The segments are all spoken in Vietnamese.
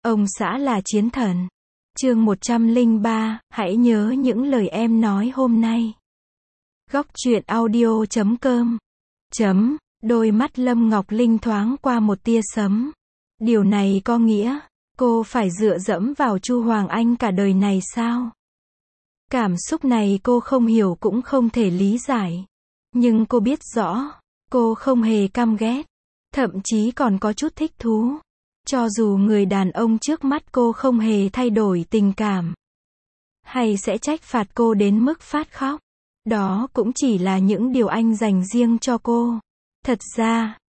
Ông xã là chiến thần. Chương 103, hãy nhớ những lời em nói hôm nay. Góc truyện audio.com. Đôi mắt Lâm Ngọc Linh thoáng qua một tia sấm. Điều này có nghĩa, cô phải dựa dẫm vào Chu Hoàng Anh cả đời này sao? Cảm xúc này cô không hiểu cũng không thể lý giải. Nhưng cô biết rõ, cô không hề căm ghét. Thậm chí còn có chút thích thú. Cho dù người đàn ông trước mắt cô không hề thay đổi tình cảm. Hay sẽ trách phạt cô đến mức phát khóc. Đó cũng chỉ là những điều anh dành riêng cho cô. Thật ra,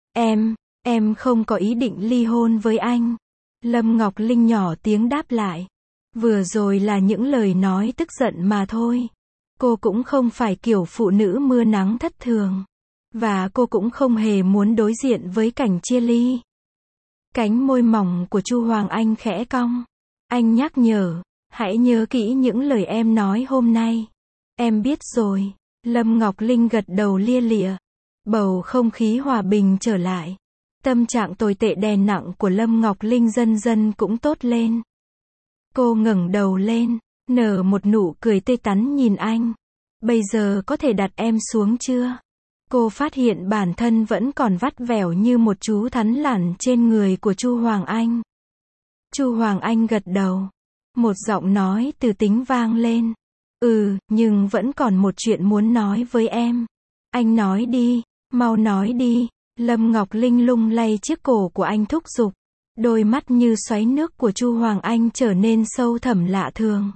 em không có ý định ly hôn với anh. Lâm Ngọc Linh nhỏ tiếng đáp lại. Vừa rồi là những lời nói tức giận mà thôi. Cô cũng không phải kiểu phụ nữ mưa nắng thất thường. Và cô cũng không hề muốn đối diện với cảnh chia ly. Cánh môi mỏng của Chu Hoàng Anh khẽ cong. Anh nhắc nhở, hãy nhớ kỹ những lời em nói hôm nay. Em biết rồi. Lâm Ngọc Linh gật đầu lia lịa. Bầu không khí hòa bình trở lại. Tâm trạng tồi tệ đè nặng của Lâm Ngọc Linh dần dần cũng tốt lên. Cô ngẩng đầu lên, nở một nụ cười tươi tắn nhìn anh. Bây giờ có thể đặt em xuống chưa? Cô phát hiện bản thân vẫn còn vắt vẻo như một chú thằn lằn trên người của Chu Hoàng Anh. Chu Hoàng Anh gật đầu. Một giọng nói từ tính vang lên. Nhưng vẫn còn một chuyện muốn nói với em. Anh nói đi, mau nói đi. Lâm Ngọc Linh lung lay chiếc cổ của anh thúc giục. Đôi mắt như xoáy nước của Chu Hoàng Anh trở nên sâu thẳm lạ thường.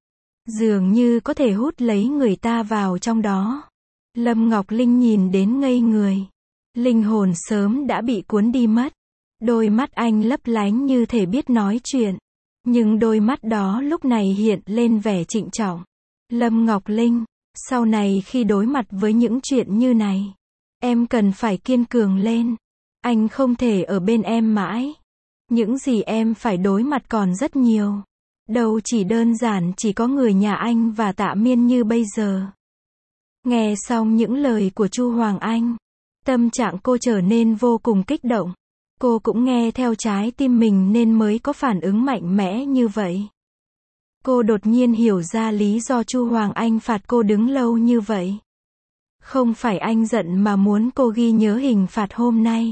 Dường như có thể hút lấy người ta vào trong đó. Lâm Ngọc Linh nhìn đến ngây người. Linh hồn sớm đã bị cuốn đi mất. Đôi mắt anh lấp lánh như thể biết nói chuyện. Nhưng đôi mắt đó lúc này hiện lên vẻ trịnh trọng. Lâm Ngọc Linh, sau này khi đối mặt với những chuyện như này, em cần phải kiên cường lên. Anh không thể ở bên em mãi. Những gì em phải đối mặt còn rất nhiều. Đâu chỉ đơn giản chỉ có người nhà anh và Tạ Miên như bây giờ. Nghe xong những lời của Chu Hoàng Anh, tâm trạng cô trở nên vô cùng kích động. Cô cũng nghe theo trái tim mình nên mới có phản ứng mạnh mẽ như vậy. Cô đột nhiên hiểu ra lý do Chu Hoàng Anh phạt cô đứng lâu như vậy. Không phải anh giận mà muốn cô ghi nhớ hình phạt hôm nay.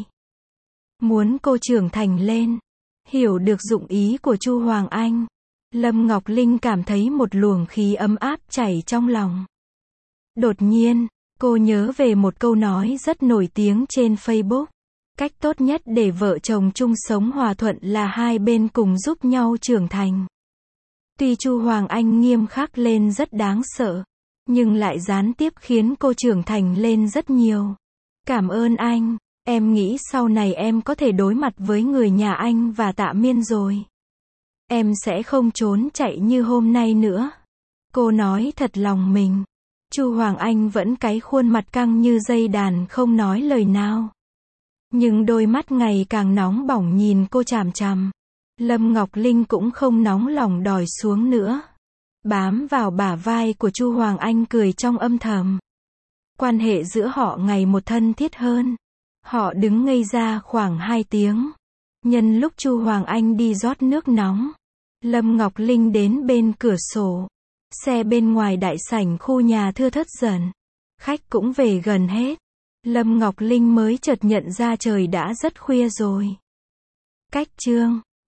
Muốn cô trưởng thành lên. Hiểu được dụng ý của Chu Hoàng Anh. Lâm Ngọc Linh cảm thấy một luồng khí ấm áp chảy trong lòng. Đột nhiên, cô nhớ về một câu nói rất nổi tiếng trên Facebook. Cách tốt nhất để vợ chồng chung sống hòa thuận là hai bên cùng giúp nhau trưởng thành. Tuy Chu Hoàng Anh nghiêm khắc lên rất đáng sợ, nhưng lại gián tiếp khiến cô trưởng thành lên rất nhiều. Cảm ơn anh, em nghĩ sau này em có thể đối mặt với người nhà anh và Tạ Miên rồi. Em sẽ không trốn chạy như hôm nay nữa. Cô nói thật lòng mình. Chu Hoàng Anh vẫn cái khuôn mặt căng như dây đàn không nói lời nào. Nhưng đôi mắt ngày càng nóng bỏng nhìn cô chằm chằm. Lâm Ngọc Linh cũng không nóng lòng đòi xuống nữa. Bám vào bả vai của Chu Hoàng Anh cười trong âm thầm. Quan hệ giữa họ ngày một thân thiết hơn. Họ đứng ngây ra khoảng 2 tiếng. Nhân lúc Chu Hoàng Anh đi rót nước nóng, Lâm Ngọc Linh đến bên cửa sổ. Xe bên ngoài đại sảnh khu nhà thưa thớt dần. Khách cũng về gần hết. Lâm Ngọc Linh mới chợt nhận ra trời đã rất khuya rồi. Cách chương